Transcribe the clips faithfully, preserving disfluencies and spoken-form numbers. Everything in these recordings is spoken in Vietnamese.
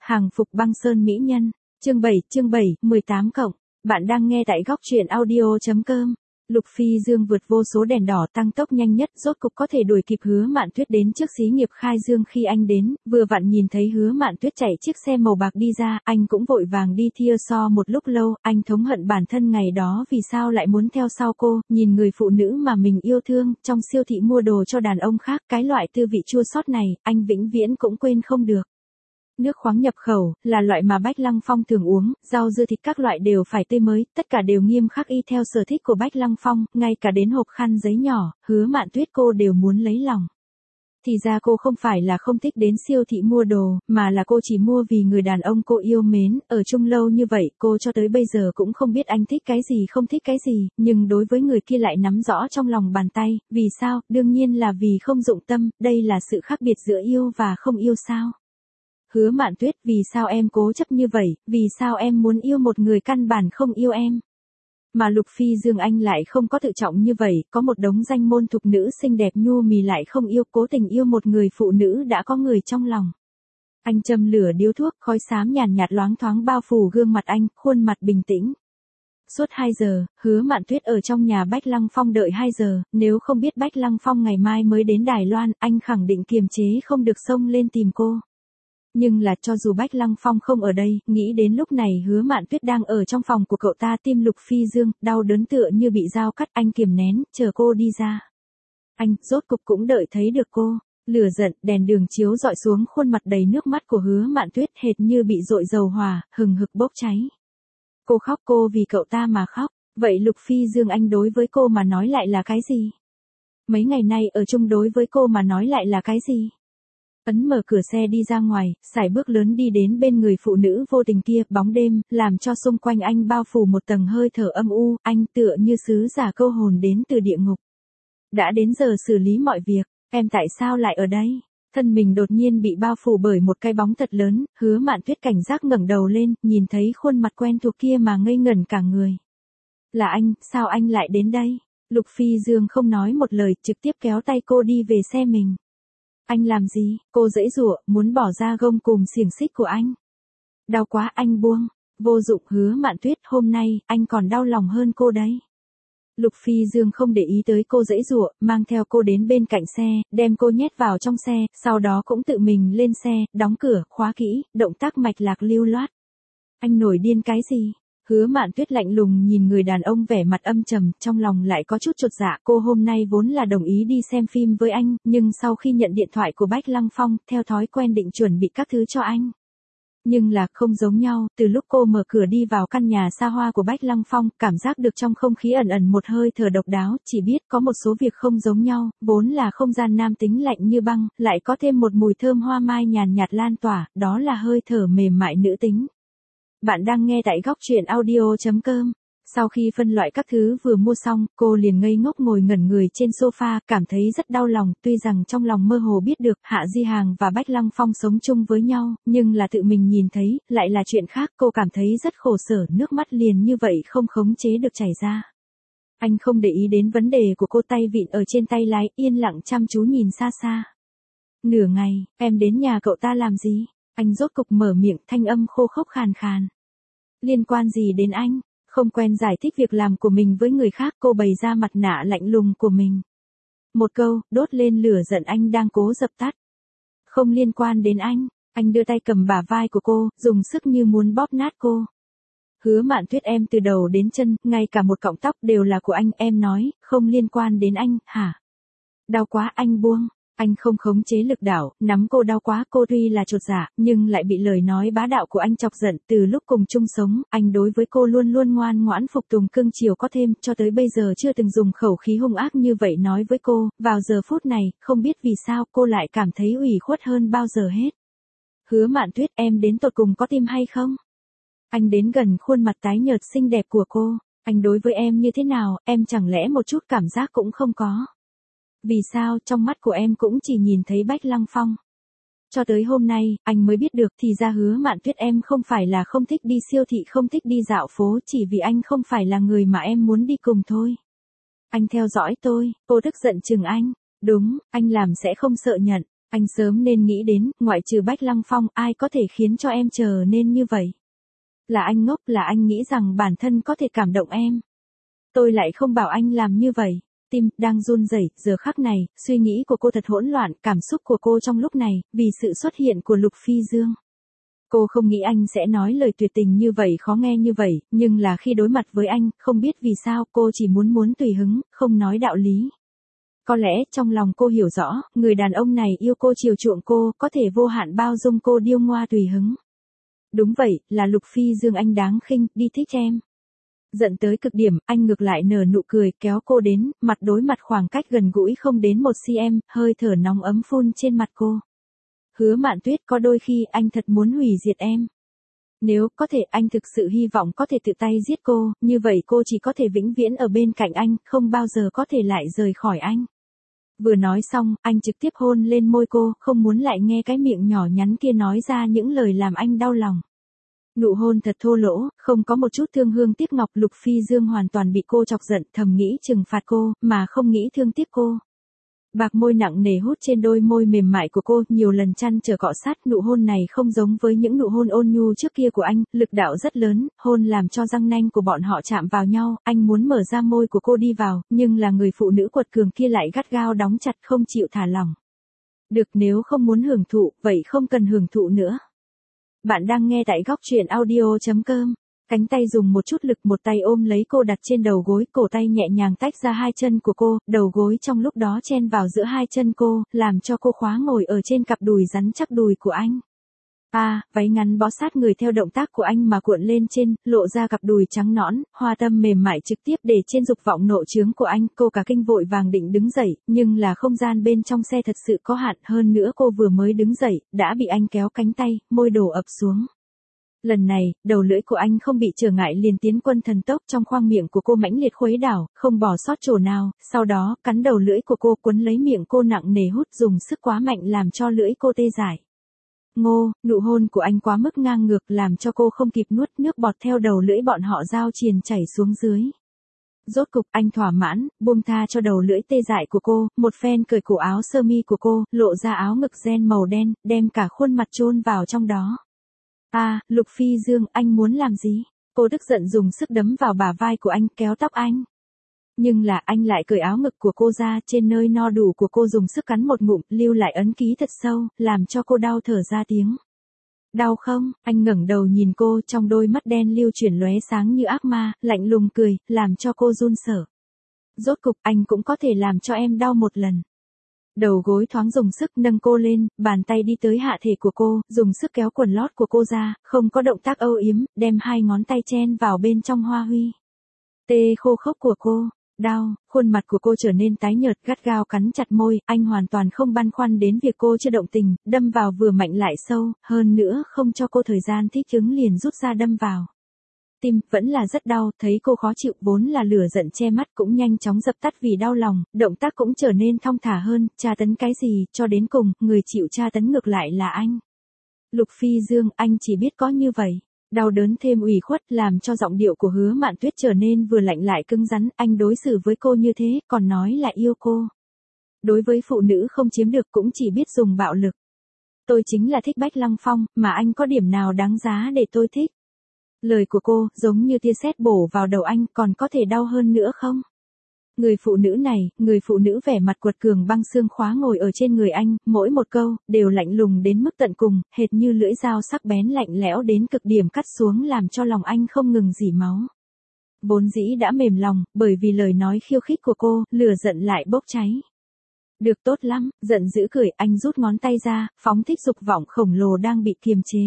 Hàng phục băng sơn mỹ nhân. Chương bảy, chương bảy, mười tám cộng. Bạn đang nghe tại góc truyện audio chấm com. Lục Phi Dương vượt vô số đèn đỏ tăng tốc nhanh nhất, rốt cục có thể đuổi kịp Hứa Mạn Tuyết đến trước xí nghiệp Khai Dương. Khi anh đến, vừa vặn nhìn thấy Hứa Mạn Tuyết chạy chiếc xe màu bạc đi ra, anh cũng vội vàng đi thia so một lúc lâu, anh thống hận bản thân ngày đó vì sao lại muốn theo sau cô, nhìn người phụ nữ mà mình yêu thương, trong siêu thị mua đồ cho đàn ông khác, cái loại tư vị chua xót này, anh vĩnh viễn cũng quên không được. Nước khoáng nhập khẩu, là loại mà Bách Lăng Phong thường uống, rau dưa thịt các loại đều phải tươi mới, tất cả đều nghiêm khắc y theo sở thích của Bách Lăng Phong, ngay cả đến hộp khăn giấy nhỏ, Hứa Mạn Tuyết cô đều muốn lấy lòng. Thì ra cô không phải là không thích đến siêu thị mua đồ, mà là cô chỉ mua vì người đàn ông cô yêu mến, ở chung lâu như vậy, cô cho tới bây giờ cũng không biết anh thích cái gì không thích cái gì, nhưng đối với người kia lại nắm rõ trong lòng bàn tay, vì sao, đương nhiên là vì không dụng tâm, đây là sự khác biệt giữa yêu và không yêu sao. Hứa Mạn Tuyết, vì sao em cố chấp như vậy, vì sao em muốn yêu một người căn bản không yêu em? Mà Lục Phi Dương anh lại không có tự trọng như vậy, có một đống danh môn thục nữ xinh đẹp nhu mì lại không yêu, cố tình yêu một người phụ nữ đã có người trong lòng. Anh châm lửa điếu thuốc, khói xám nhàn nhạt loáng thoáng bao phủ gương mặt anh, khuôn mặt bình tĩnh. Suốt hai giờ, Hứa Mạn Tuyết ở trong nhà Bách Lăng Phong đợi hai giờ, nếu không biết Bách Lăng Phong ngày mai mới đến Đài Loan, anh khẳng định kiềm chế không được xông lên tìm cô. Nhưng là cho dù Bách Lăng Phong không ở đây, nghĩ đến lúc này Hứa Mạn Tuyết đang ở trong phòng của cậu ta, tim Lục Phi Dương, đau đớn tựa như bị dao cắt, anh kiềm nén, chờ cô đi ra. Anh, rốt cục cũng đợi thấy được cô. Lửa giận, đèn đường chiếu dọi xuống khuôn mặt đầy nước mắt của Hứa Mạn Tuyết hệt như bị dội dầu hỏa, hừng hực bốc cháy. Cô khóc, cô vì cậu ta mà khóc, vậy Lục Phi Dương anh đối với cô mà nói lại là cái gì? Mấy ngày nay ở chung đối với cô mà nói lại là cái gì? Ấn mở cửa xe đi ra ngoài, sải bước lớn đi đến bên người phụ nữ vô tình kia, bóng đêm, làm cho xung quanh anh bao phủ một tầng hơi thở âm u, anh tựa như sứ giả câu hồn đến từ địa ngục. Đã đến giờ xử lý mọi việc, em tại sao lại ở đây? Thân mình đột nhiên bị bao phủ bởi một cái bóng thật lớn, Hứa Mạn Tuyết cảnh giác ngẩng đầu lên, nhìn thấy khuôn mặt quen thuộc kia mà ngây ngẩn cả người. Là anh, sao anh lại đến đây? Lục Phi Dương không nói một lời, trực tiếp kéo tay cô đi về xe mình. Anh làm gì? Cô giãy giụa, muốn bỏ ra gông cùm xiềng xích của anh. Đau quá, anh buông. Vô dụng. Hứa Mạn Tuyết, hôm nay, anh còn đau lòng hơn cô đấy. Lục Phi Dương không để ý tới cô giãy giụa, mang theo cô đến bên cạnh xe, đem cô nhét vào trong xe, sau đó cũng tự mình lên xe, đóng cửa, khóa kỹ, động tác mạch lạc lưu loát. Anh nổi điên cái gì? Hứa Mạn Tuyết lạnh lùng nhìn người đàn ông vẻ mặt âm trầm, trong lòng lại có chút chột dạ, cô hôm nay vốn là đồng ý đi xem phim với anh, nhưng sau khi nhận điện thoại của Bách Lăng Phong, theo thói quen định chuẩn bị các thứ cho anh. Nhưng là không giống nhau, từ lúc cô mở cửa đi vào căn nhà xa hoa của Bách Lăng Phong, cảm giác được trong không khí ẩn ẩn một hơi thở độc đáo, chỉ biết có một số việc không giống nhau, vốn là không gian nam tính lạnh như băng, lại có thêm một mùi thơm hoa mai nhàn nhạt lan tỏa, đó là hơi thở mềm mại nữ tính. Bạn đang nghe tại góc truyện audio chấm com. Sau khi phân loại các thứ vừa mua xong, cô liền ngây ngốc ngồi ngẩn người trên sofa, cảm thấy rất đau lòng, tuy rằng trong lòng mơ hồ biết được Hạ Di Hàng và Bách Lăng Phong sống chung với nhau, nhưng là tự mình nhìn thấy, lại là chuyện khác, cô cảm thấy rất khổ sở, nước mắt liền như vậy không khống chế được chảy ra. Anh không để ý đến vấn đề của cô, tay vịn ở trên tay lái, yên lặng chăm chú nhìn xa xa. Nửa ngày, em đến nhà cậu ta làm gì? Anh rốt cục mở miệng, thanh âm khô khốc khàn khàn. Liên quan gì đến anh? Không quen giải thích việc làm của mình với người khác, cô bày ra mặt nạ lạnh lùng của mình. Một câu, đốt lên lửa giận anh đang cố dập tắt. Không liên quan đến anh. Anh đưa tay cầm bả vai của cô, dùng sức như muốn bóp nát cô. Hứa Mạn Tuyết, em từ đầu đến chân, ngay cả một cọng tóc đều là của anh, em nói, không liên quan đến anh, hả? Đau quá, anh buông. Anh không khống chế lực đạo, nắm cô đau quá, cô tuy là chột dạ, nhưng lại bị lời nói bá đạo của anh chọc giận, từ lúc cùng chung sống, anh đối với cô luôn luôn ngoan ngoãn phục tùng cưng chiều có thêm, cho tới bây giờ chưa từng dùng khẩu khí hung ác như vậy nói với cô, vào giờ phút này, không biết vì sao cô lại cảm thấy ủy khuất hơn bao giờ hết. Hứa Mạn Tuyết, em đến tột cùng có tim hay không? Anh đến gần khuôn mặt tái nhợt xinh đẹp của cô, anh đối với em như thế nào, em chẳng lẽ một chút cảm giác cũng không có? Vì sao trong mắt của em cũng chỉ nhìn thấy Bách Lăng Phong? Cho tới hôm nay, anh mới biết được thì ra Hứa Mạn Tuyết em không phải là không thích đi siêu thị, không thích đi dạo phố, chỉ vì anh không phải là người mà em muốn đi cùng thôi. Anh theo dõi tôi, cô tức giận chừng anh. Đúng, anh làm sẽ không sợ nhận. Anh sớm nên nghĩ đến, ngoại trừ Bách Lăng Phong, ai có thể khiến cho em trở nên như vậy. Là anh ngốc, là anh nghĩ rằng bản thân có thể cảm động em. Tôi lại không bảo anh làm như vậy. Tim đang run rẩy, giờ khắc này, suy nghĩ của cô thật hỗn loạn, cảm xúc của cô trong lúc này, vì sự xuất hiện của Lục Phi Dương. Cô không nghĩ anh sẽ nói lời tuyệt tình như vậy, khó nghe như vậy, nhưng là khi đối mặt với anh, không biết vì sao, cô chỉ muốn muốn tùy hứng, không nói đạo lý. Có lẽ trong lòng cô hiểu rõ, người đàn ông này yêu cô chiều chuộng cô, có thể vô hạn bao dung cô điêu ngoa tùy hứng. Đúng vậy, là Lục Phi Dương anh đáng khinh, đi thích em. Giận tới cực điểm, anh ngược lại nở nụ cười, kéo cô đến, mặt đối mặt khoảng cách gần gũi không đến một xăng-ti-mét, hơi thở nóng ấm phun trên mặt cô. Hứa Mạn Tuyết, có đôi khi anh thật muốn hủy diệt em. Nếu có thể, anh thực sự hy vọng có thể tự tay giết cô, như vậy cô chỉ có thể vĩnh viễn ở bên cạnh anh, không bao giờ có thể lại rời khỏi anh. Vừa nói xong, anh trực tiếp hôn lên môi cô, không muốn lại nghe cái miệng nhỏ nhắn kia nói ra những lời làm anh đau lòng. Nụ hôn thật thô lỗ, không có một chút thương hương tiếc ngọc. Lục Phi Dương hoàn toàn bị cô chọc giận, thầm nghĩ trừng phạt cô, mà không nghĩ thương tiếc cô. Bạc môi nặng nề hút trên đôi môi mềm mại của cô, nhiều lần chăn trở cọ sát. Nụ hôn này không giống với những nụ hôn ôn nhu trước kia của anh, lực đạo rất lớn, hôn làm cho răng nanh của bọn họ chạm vào nhau. Anh muốn mở ra môi của cô đi vào, nhưng là người phụ nữ quật cường kia lại gắt gao đóng chặt, không chịu thả lỏng. Được, nếu không muốn hưởng thụ, vậy không cần hưởng thụ nữa. Bạn đang nghe tại góc truyện audio chấm com. Cánh tay dùng một chút lực, một tay ôm lấy cô đặt trên đầu gối, cổ tay nhẹ nhàng tách ra hai chân của cô, đầu gối trong lúc đó chen vào giữa hai chân cô, làm cho cô khóa ngồi ở trên cặp đùi rắn chắc đùi của anh. À, váy ngắn bó sát người theo động tác của anh mà cuộn lên trên, lộ ra cặp đùi trắng nõn, hoa tâm mềm mại trực tiếp để trên dục vọng nộ trướng của anh. Cô cả kinh vội vàng định đứng dậy, nhưng là không gian bên trong xe thật sự có hạn, hơn nữa cô vừa mới đứng dậy, đã bị anh kéo cánh tay, môi đổ ập xuống. Lần này, đầu lưỡi của anh không bị trở ngại liền tiến quân thần tốc, trong khoang miệng của cô mãnh liệt khuấy đảo, không bỏ sót chỗ nào, sau đó, cắn đầu lưỡi của cô, quấn lấy miệng cô nặng nề hút, dùng sức quá mạnh làm cho lưỡi cô tê dại. Ngô, nụ hôn của anh quá mức ngang ngược, làm cho cô không kịp nuốt, nước bọt theo đầu lưỡi bọn họ giao triền chảy xuống dưới. Rốt cục anh thỏa mãn, buông tha cho đầu lưỡi tê dại của cô, một phen cởi cổ áo sơ mi của cô, lộ ra áo ngực ren màu đen, đem cả khuôn mặt chôn vào trong đó. À, Lục Phi Dương, anh muốn làm gì? Cô tức giận dùng sức đấm vào bả vai của anh, kéo tóc anh. Nhưng là anh lại cởi áo ngực của cô ra, trên nơi no đủ của cô dùng sức cắn một ngụm, lưu lại ấn ký thật sâu, làm cho cô đau thở ra tiếng. Đau không? Anh ngẩng đầu nhìn cô, trong đôi mắt đen lưu chuyển lóe sáng như ác ma, lạnh lùng cười, làm cho cô run sợ. Rốt cục anh cũng có thể làm cho em đau một lần. Đầu gối thoáng dùng sức nâng cô lên, bàn tay đi tới hạ thể của cô, dùng sức kéo quần lót của cô ra, không có động tác âu yếm, đem hai ngón tay chen vào bên trong hoa huy. Tê khô khốc của cô, đau, khuôn mặt của cô trở nên tái nhợt, gắt gao cắn chặt môi, anh hoàn toàn không băn khoăn đến việc cô chưa động tình, đâm vào vừa mạnh lại sâu, hơn nữa không cho cô thời gian thích ứng liền rút ra đâm vào. Tim vẫn là rất đau, thấy cô khó chịu, vốn là lửa giận che mắt cũng nhanh chóng dập tắt vì đau lòng, động tác cũng trở nên thong thả hơn, tra tấn cái gì, cho đến cùng, người chịu tra tấn ngược lại là anh. Lục Phi Dương, anh chỉ biết có như vậy. Đau đớn thêm ủy khuất làm cho giọng điệu của Hứa Mạn Tuyết trở nên vừa lạnh lại cứng rắn, anh đối xử với cô như thế, còn nói là yêu cô. Đối với phụ nữ không chiếm được cũng chỉ biết dùng bạo lực. Tôi chính là thích Bách Lăng Phong, mà anh có điểm nào đáng giá để tôi thích? Lời của cô, giống như tia sét bổ vào đầu anh, còn có thể đau hơn nữa không? Người phụ nữ này, người phụ nữ vẻ mặt quật cường băng xương khóa ngồi ở trên người anh, mỗi một câu, đều lạnh lùng đến mức tận cùng, hệt như lưỡi dao sắc bén lạnh lẽo đến cực điểm cắt xuống làm cho lòng anh không ngừng rỉ máu. Vốn dĩ đã mềm lòng, bởi vì lời nói khiêu khích của cô, lửa giận lại bốc cháy. Được tốt lắm, giận dữ cười, anh rút ngón tay ra, phóng thích dục vọng khổng lồ đang bị kiềm chế.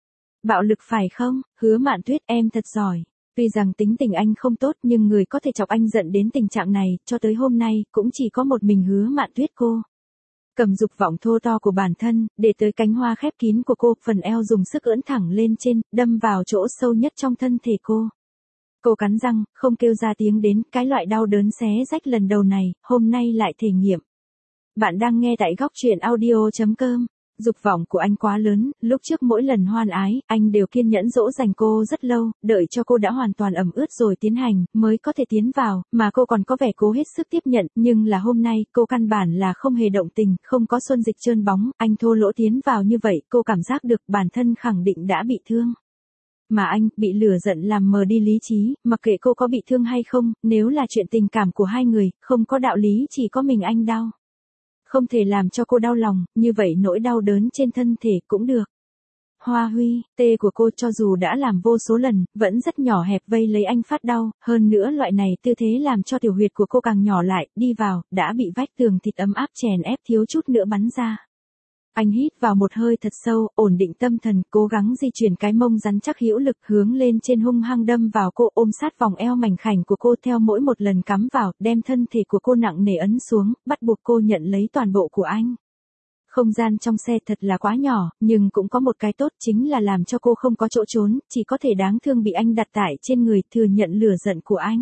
Bạo lực phải không? Hứa Mạn Tuyết, em thật giỏi. Tuy rằng tính tình anh không tốt nhưng người có thể chọc anh giận đến tình trạng này, cho tới hôm nay, cũng chỉ có một mình Hứa Mạn Tuyết cô. Cầm dục vọng thô to của bản thân, để tới cánh hoa khép kín của cô, phần eo dùng sức ưỡn thẳng lên trên, đâm vào chỗ sâu nhất trong thân thể cô. Cô cắn răng, không kêu ra tiếng đến, cái loại đau đớn xé rách lần đầu này, hôm nay lại thể nghiệm. Bạn đang nghe tại góc truyện audio chấm com. Dục vọng của anh quá lớn, lúc trước mỗi lần hoan ái, anh đều kiên nhẫn dỗ dành cô rất lâu, đợi cho cô đã hoàn toàn ẩm ướt rồi tiến hành, mới có thể tiến vào, mà cô còn có vẻ cố hết sức tiếp nhận, nhưng là hôm nay, cô căn bản là không hề động tình, không có xuân dịch trơn bóng, anh thô lỗ tiến vào như vậy, cô cảm giác được bản thân khẳng định đã bị thương. Mà anh, bị lửa giận làm mờ đi lý trí, mặc kệ cô có bị thương hay không, nếu là chuyện tình cảm của hai người, không có đạo lý chỉ có mình anh đau. Không thể làm cho cô đau lòng, như vậy nỗi đau đớn trên thân thể cũng được. Hoa Huy, tê của cô cho dù đã làm vô số lần, vẫn rất nhỏ hẹp vây lấy anh phát đau, hơn nữa loại này tư thế làm cho tiểu huyệt của cô càng nhỏ lại, đi vào, đã bị vách tường thịt ấm áp chèn ép thiếu chút nữa bắn ra. Anh hít vào một hơi thật sâu, ổn định tâm thần, cố gắng di chuyển cái mông rắn chắc hữu lực hướng lên trên hung hăng đâm vào cô, ôm sát vòng eo mảnh khảnh của cô theo mỗi một lần cắm vào, đem thân thể của cô nặng nề ấn xuống, bắt buộc cô nhận lấy toàn bộ của anh. Không gian trong xe thật là quá nhỏ, nhưng cũng có một cái tốt chính là làm cho cô không có chỗ trốn, chỉ có thể đáng thương bị anh đặt tải trên người, thừa nhận lửa giận của anh.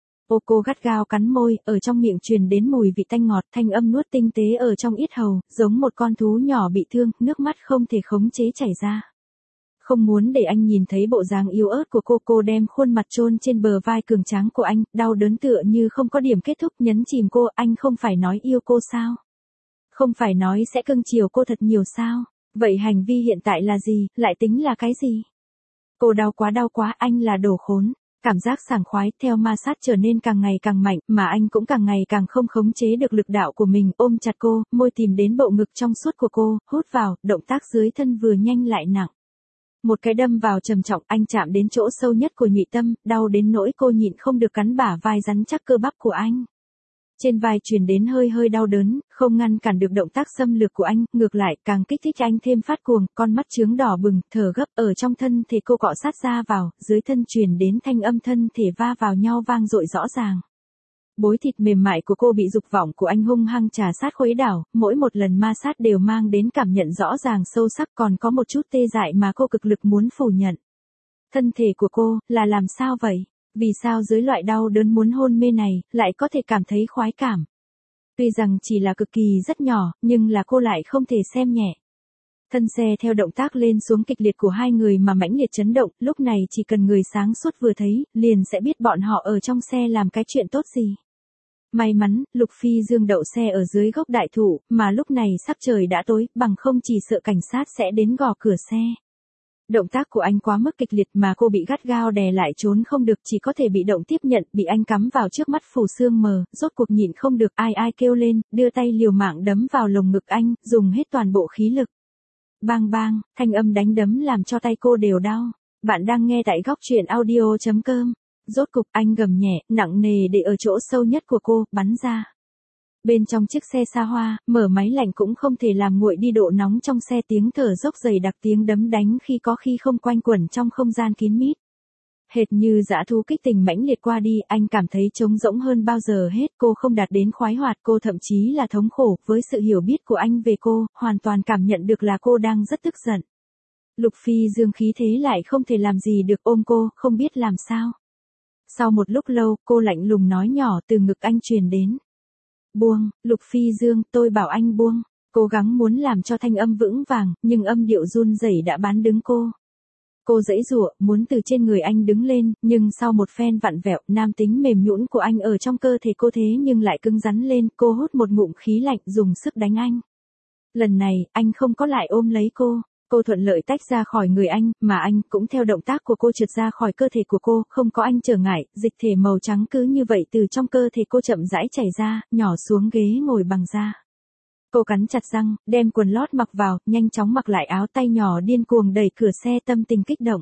Ô cô gắt gao cắn môi, ở trong miệng truyền đến mùi vị tanh ngọt, thanh âm nuốt tinh tế ở trong yết hầu, giống một con thú nhỏ bị thương, nước mắt không thể khống chế chảy ra. Không muốn để anh nhìn thấy bộ dáng yếu ớt của cô, cô đem khuôn mặt chôn trên bờ vai cường tráng của anh, đau đớn tựa như không có điểm kết thúc, nhấn chìm cô, anh không phải nói yêu cô sao? Không phải nói sẽ cưng chiều cô thật nhiều sao? Vậy hành vi hiện tại là gì, lại tính là cái gì? Cô đau quá đau quá, anh là đồ khốn. Cảm giác sảng khoái theo ma sát trở nên càng ngày càng mạnh, mà anh cũng càng ngày càng không khống chế được lực đạo của mình, ôm chặt cô, môi tìm đến bộ ngực trong suốt của cô, hút vào, động tác dưới thân vừa nhanh lại nặng. Một cái đâm vào trầm trọng, anh chạm đến chỗ sâu nhất của nhụy tâm, đau đến nỗi cô nhịn không được cắn bả vai rắn chắc cơ bắp của anh. Trên vai truyền đến hơi hơi đau đớn, không ngăn cản được động tác xâm lược của anh, ngược lại càng kích thích anh thêm phát cuồng, con mắt trướng đỏ bừng, thở gấp, ở trong thân thể cô cọ sát ra vào, dưới thân truyền đến thanh âm thân thể va vào nhau vang dội rõ ràng. Bối thịt mềm mại của cô bị dục vọng của anh hung hăng trà sát khuấy đảo, mỗi một lần ma sát đều mang đến cảm nhận rõ ràng sâu sắc, còn có một chút tê dại mà cô cực lực muốn phủ nhận. Thân thể của cô, là làm sao vậy? Vì sao dưới loại đau đớn muốn hôn mê này, lại có thể cảm thấy khoái cảm? Tuy rằng chỉ là cực kỳ rất nhỏ, nhưng là cô lại không thể xem nhẹ. Thân xe theo động tác lên xuống kịch liệt của hai người mà mãnh liệt chấn động, lúc này chỉ cần người sáng suốt vừa thấy, liền sẽ biết bọn họ ở trong xe làm cái chuyện tốt gì. May mắn, Lục Phi Dương đậu xe ở dưới gốc đại thụ, mà lúc này sắc trời đã tối, bằng không chỉ sợ cảnh sát sẽ đến gõ cửa xe. Động tác của anh quá mức kịch liệt mà cô bị gắt gao đè lại trốn không được, chỉ có thể bị động tiếp nhận, bị anh cắm vào trước mắt phủ sương mờ, rốt cuộc nhịn không được, ai ai kêu lên, đưa tay liều mạng đấm vào lồng ngực anh, dùng hết toàn bộ khí lực. Bang bang, thanh âm đánh đấm làm cho tay cô đều đau. Bạn đang nghe tại góc truyện audio chấm com. Rốt cục anh gầm nhẹ, nặng nề để ở chỗ sâu nhất của cô, bắn ra. Bên trong chiếc xe xa hoa, mở máy lạnh cũng không thể làm nguội đi độ nóng trong xe, tiếng thở dốc dày đặc, tiếng đấm đánh khi có khi không quanh quẩn trong không gian kín mít. Hệt như dã thú kích tình mãnh liệt qua đi, anh cảm thấy trống rỗng hơn bao giờ hết, cô không đạt đến khoái hoạt, cô thậm chí là thống khổ, với sự hiểu biết của anh về cô, hoàn toàn cảm nhận được là cô đang rất tức giận. Lục Phi Dương khí thế lại không thể làm gì được, ôm cô, không biết làm sao. Sau một lúc lâu, cô lạnh lùng nói nhỏ từ ngực anh truyền đến. Buông, Lục Phi Dương, tôi bảo anh buông. Cố gắng muốn làm cho thanh âm vững vàng, nhưng âm điệu run rẩy đã bán đứng cô. Cô giãy giụa, muốn từ trên người anh đứng lên, nhưng sau một phen vặn vẹo, nam tính mềm nhũn của anh ở trong cơ thể cô thế nhưng lại cứng rắn lên, cô hút một ngụm khí lạnh, dùng sức đánh anh. Lần này, anh không có lại ôm lấy cô. Cô thuận lợi tách ra khỏi người anh, mà anh cũng theo động tác của cô trượt ra khỏi cơ thể của cô, không có anh trở ngại, dịch thể màu trắng cứ như vậy từ trong cơ thể cô chậm rãi chảy ra, nhỏ xuống ghế ngồi bằng da. Cô cắn chặt răng, đem quần lót mặc vào, nhanh chóng mặc lại áo, tay nhỏ điên cuồng đẩy cửa xe, tâm tình kích động.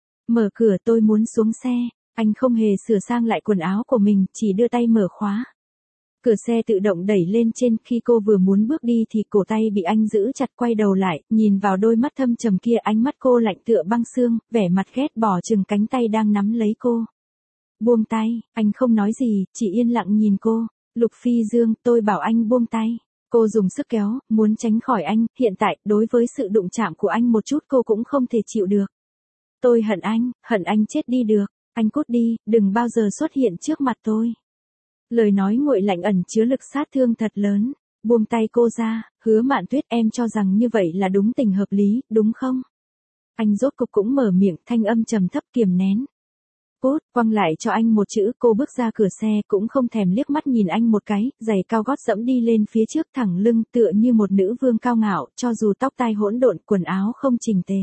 Mở cửa, tôi muốn xuống xe. Anh không hề sửa sang lại quần áo của mình, chỉ đưa tay mở khóa. Cửa xe tự động đẩy lên trên, khi cô vừa muốn bước đi thì cổ tay bị anh giữ chặt, quay đầu lại, nhìn vào đôi mắt thâm trầm kia, ánh mắt cô lạnh tựa băng xương, vẻ mặt ghét bỏ chừng cánh tay đang nắm lấy cô. Buông tay, anh không nói gì, chỉ yên lặng nhìn cô. Lục Phi Dương, tôi bảo anh buông tay. Cô dùng sức kéo, muốn tránh khỏi anh, hiện tại, đối với sự đụng chạm của anh một chút cô cũng không thể chịu được. Tôi hận anh, hận anh chết đi được, anh cút đi, đừng bao giờ xuất hiện trước mặt tôi. Lời nói nguội lạnh ẩn chứa lực sát thương thật lớn. Buông tay cô ra, Hứa Mạn Tuyết, em cho rằng như vậy là đúng tình hợp lý, đúng không? Anh rốt cục cũng mở miệng, thanh âm trầm thấp kiềm nén. Cút, quăng lại cho anh một chữ, cô bước ra cửa xe cũng không thèm liếc mắt nhìn anh một cái, giày cao gót dẫm đi lên phía trước thẳng lưng tựa như một nữ vương cao ngạo, cho dù tóc tai hỗn độn, quần áo không chỉnh tề.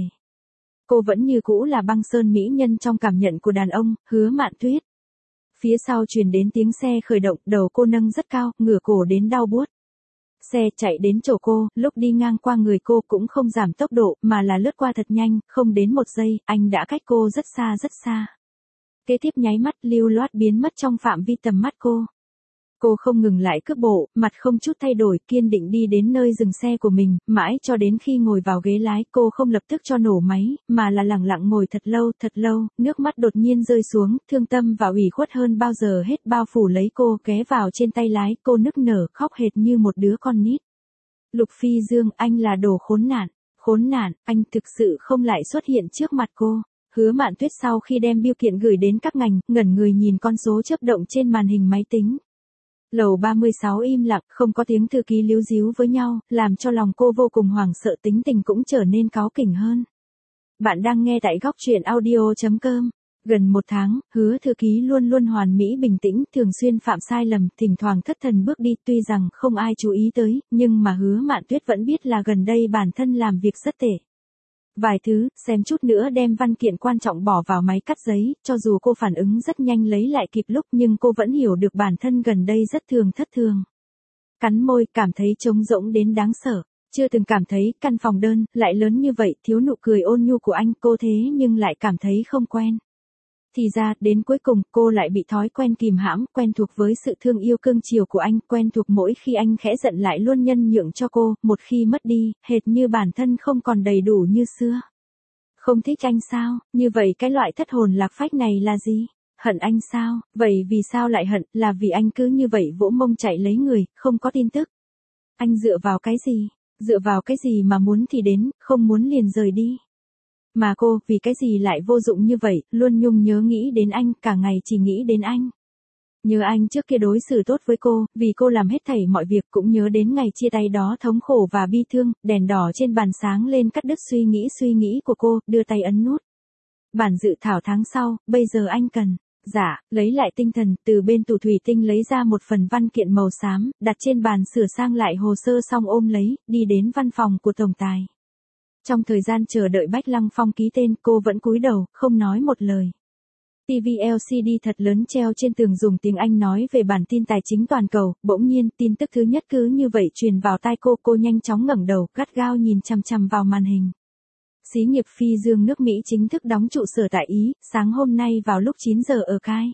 Cô vẫn như cũ là băng sơn mỹ nhân trong cảm nhận của đàn ông, Hứa Mạn Tuyết. Phía sau truyền đến tiếng xe khởi động, đầu cô nâng rất cao, ngửa cổ đến đau buốt. Xe chạy đến chỗ cô, lúc đi ngang qua người cô cũng không giảm tốc độ, mà là lướt qua thật nhanh, không đến một giây, anh đã cách cô rất xa rất xa. Kế tiếp nháy mắt lưu loát biến mất trong phạm vi tầm mắt cô. Cô không ngừng lại cước bộ, mặt không chút thay đổi, kiên định đi đến nơi dừng xe của mình, mãi cho đến khi ngồi vào ghế lái, cô không lập tức cho nổ máy, mà là lặng lặng ngồi thật lâu, thật lâu, nước mắt đột nhiên rơi xuống, thương tâm và ủy khuất hơn bao giờ hết bao phủ lấy cô, ghé vào trên tay lái, cô nức nở, khóc hệt như một đứa con nít. Lục Phi Dương, anh là đồ khốn nạn, khốn nạn, anh thực sự không lại xuất hiện trước mặt cô. Hứa Mạn Tuyết sau khi đem biêu kiện gửi đến các ngành, ngẩn người nhìn con số chớp động trên màn hình máy tính. Lầu ba mươi sáu im lặng, không có tiếng thư ký líu díu với nhau, làm cho lòng cô vô cùng hoảng sợ, tính tình cũng trở nên cáu kỉnh hơn. Bạn đang nghe tại góc truyện audio chấm com. Gần một tháng, Hứa thư ký luôn luôn hoàn mỹ bình tĩnh, thường xuyên phạm sai lầm, thỉnh thoảng thất thần bước đi, tuy rằng không ai chú ý tới, nhưng mà Hứa Mạn Tuyết vẫn biết là gần đây bản thân làm việc rất tệ. Vài thứ, xem chút nữa đem văn kiện quan trọng bỏ vào máy cắt giấy, cho dù cô phản ứng rất nhanh lấy lại kịp lúc nhưng cô vẫn hiểu được bản thân gần đây rất thường thất thường. Cắn môi, cảm thấy trống rỗng đến đáng sợ, chưa từng cảm thấy căn phòng đơn, lại lớn như vậy, thiếu nụ cười ôn nhu của anh, cô thế nhưng lại cảm thấy không quen. Thì ra, đến cuối cùng, cô lại bị thói quen kìm hãm, quen thuộc với sự thương yêu cương chiều của anh, quen thuộc mỗi khi anh khẽ giận lại luôn nhân nhượng cho cô, một khi mất đi, hệt như bản thân không còn đầy đủ như xưa. Không thích anh sao, như vậy cái loại thất hồn lạc phách này là gì? Hận anh sao, vậy vì sao lại hận, là vì anh cứ như vậy vỗ mông chạy lấy người, không có tin tức. Anh dựa vào cái gì, dựa vào cái gì mà muốn thì đến, không muốn liền rời đi. Mà cô, vì cái gì lại vô dụng như vậy, luôn nhung nhớ nghĩ đến anh, cả ngày chỉ nghĩ đến anh. Nhớ anh trước kia đối xử tốt với cô, vì cô làm hết thảy mọi việc, cũng nhớ đến ngày chia tay đó thống khổ và bi thương, đèn đỏ trên bàn sáng lên cắt đứt suy nghĩ suy nghĩ của cô, đưa tay ấn nút. Bản dự thảo tháng sau, bây giờ anh cần. Dạ, lấy lại tinh thần, từ bên tủ thủy tinh lấy ra một phần văn kiện màu xám, đặt trên bàn sửa sang lại hồ sơ xong ôm lấy, đi đến văn phòng của tổng tài. Trong thời gian chờ đợi Bách Lăng Phong ký tên, cô vẫn cúi đầu, không nói một lời. ti vi lờ xê đê thật lớn treo trên tường dùng tiếng Anh nói về bản tin tài chính toàn cầu, bỗng nhiên, tin tức thứ nhất cứ như vậy truyền vào tai cô, cô nhanh chóng ngẩng đầu, gắt gao nhìn chằm chằm vào màn hình. Xí nghiệp Phi Dương nước Mỹ chính thức đóng trụ sở tại Ý, sáng hôm nay vào lúc chín giờ ở Cai.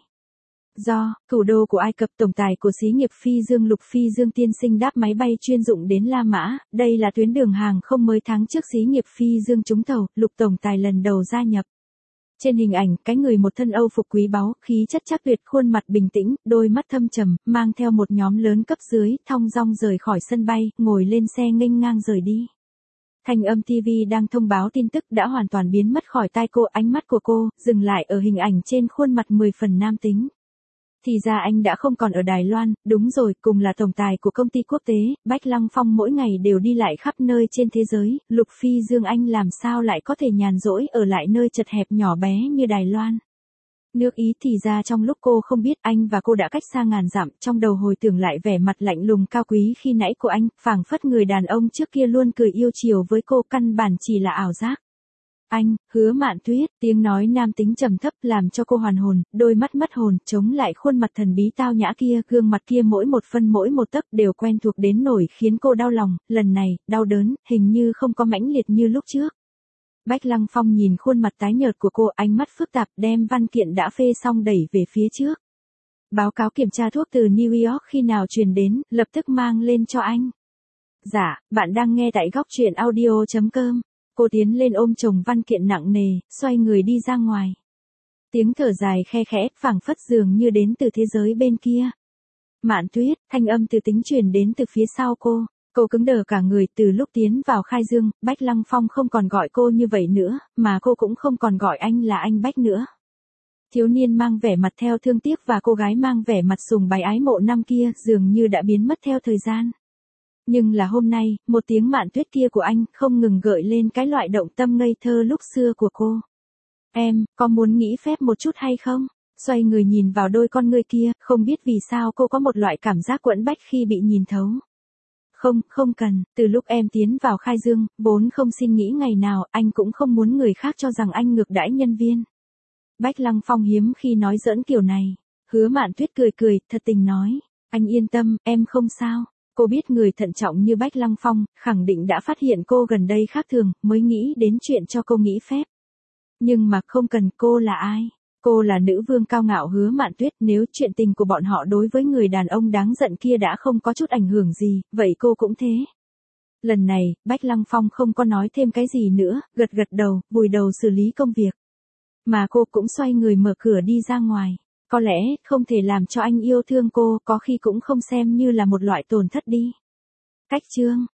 Do, thủ đô của Ai Cập, tổng tài của xí nghiệp Phi Dương Lục Phi Dương tiên sinh đáp máy bay chuyên dụng đến La Mã, đây là tuyến đường hàng không mới tháng trước xí nghiệp Phi Dương trúng thầu, Lục tổng tài lần đầu gia nhập. Trên hình ảnh, cái người một thân Âu phục quý báu, khí chất chắc tuyệt, khuôn mặt bình tĩnh, đôi mắt thâm trầm, mang theo một nhóm lớn cấp dưới, thong dong rời khỏi sân bay, ngồi lên xe nghênh ngang rời đi. Thanh âm ti vi đang thông báo tin tức đã hoàn toàn biến mất khỏi tai cô, ánh mắt của cô dừng lại ở hình ảnh trên khuôn mặt mười phần nam tính. Thì ra anh đã không còn ở Đài Loan, đúng rồi, cùng là tổng tài của công ty quốc tế, Bách Lăng Phong mỗi ngày đều đi lại khắp nơi trên thế giới, Lục Phi Dương anh làm sao lại có thể nhàn rỗi ở lại nơi chật hẹp nhỏ bé như Đài Loan. Nước Ý thì ra trong lúc cô không biết anh và cô đã cách xa ngàn dặm, trong đầu hồi tưởng lại vẻ mặt lạnh lùng cao quý khi nãy của anh, phảng phất người đàn ông trước kia luôn cười yêu chiều với cô căn bản chỉ là ảo giác. Anh, Hứa Mạn Tuyết, tiếng nói nam tính trầm thấp làm cho cô hoàn hồn, đôi mắt mất hồn, chống lại khuôn mặt thần bí tao nhã kia, gương mặt kia mỗi một phân mỗi một tấc đều quen thuộc đến nỗi khiến cô đau lòng, lần này, đau đớn, hình như không có mãnh liệt như lúc trước. Bách Lăng Phong nhìn khuôn mặt tái nhợt của cô, ánh mắt phức tạp, đem văn kiện đã phê xong đẩy về phía trước. Báo cáo kiểm tra thuốc từ New York khi nào truyền đến, lập tức mang lên cho anh. Dạ, bạn đang nghe tại góc truyện audio chấm com. Cô tiến lên ôm chồng văn kiện nặng nề, xoay người đi ra ngoài. Tiếng thở dài khe khẽ, phảng phất dường như đến từ thế giới bên kia. Mạn Tuyết, thanh âm từ tính truyền đến từ phía sau cô. Cô cứng đờ cả người, từ lúc tiến vào Khai Dương, Bách Lăng Phong không còn gọi cô như vậy nữa, mà cô cũng không còn gọi anh là anh Bách nữa. Thiếu niên mang vẻ mặt theo thương tiếc và cô gái mang vẻ mặt sùng bái ái mộ năm kia dường như đã biến mất theo thời gian. Nhưng là hôm nay, một tiếng Mạn Tuyết kia của anh không ngừng gợi lên cái loại động tâm ngây thơ lúc xưa của cô. Em, có muốn nghĩ phép một chút hay không? Xoay người nhìn vào đôi con ngươi kia, không biết vì sao cô có một loại cảm giác quẫn bách khi bị nhìn thấu. Không, không cần, từ lúc em tiến vào Khai Dương, vốn không xin nghĩ ngày nào, anh cũng không muốn người khác cho rằng anh ngược đãi nhân viên. Bách Lăng Phong hiếm khi nói giỡn kiểu này. Hứa Mạn Tuyết cười cười, thật tình nói, anh yên tâm, em không sao. Cô biết người thận trọng như Bách Lăng Phong, khẳng định đã phát hiện cô gần đây khác thường, mới nghĩ đến chuyện cho cô nghĩ phép. Nhưng mà không cần, cô là ai? Cô là nữ vương cao ngạo Hứa Mạn Tuyết, nếu chuyện tình của bọn họ đối với người đàn ông đáng giận kia đã không có chút ảnh hưởng gì, vậy cô cũng thế. Lần này, Bách Lăng Phong không có nói thêm cái gì nữa, gật gật đầu, vùi đầu xử lý công việc. Mà cô cũng xoay người mở cửa đi ra ngoài. Có lẽ, không thể làm cho anh yêu thương cô, có khi cũng không xem như là một loại tổn thất đi. Cách chương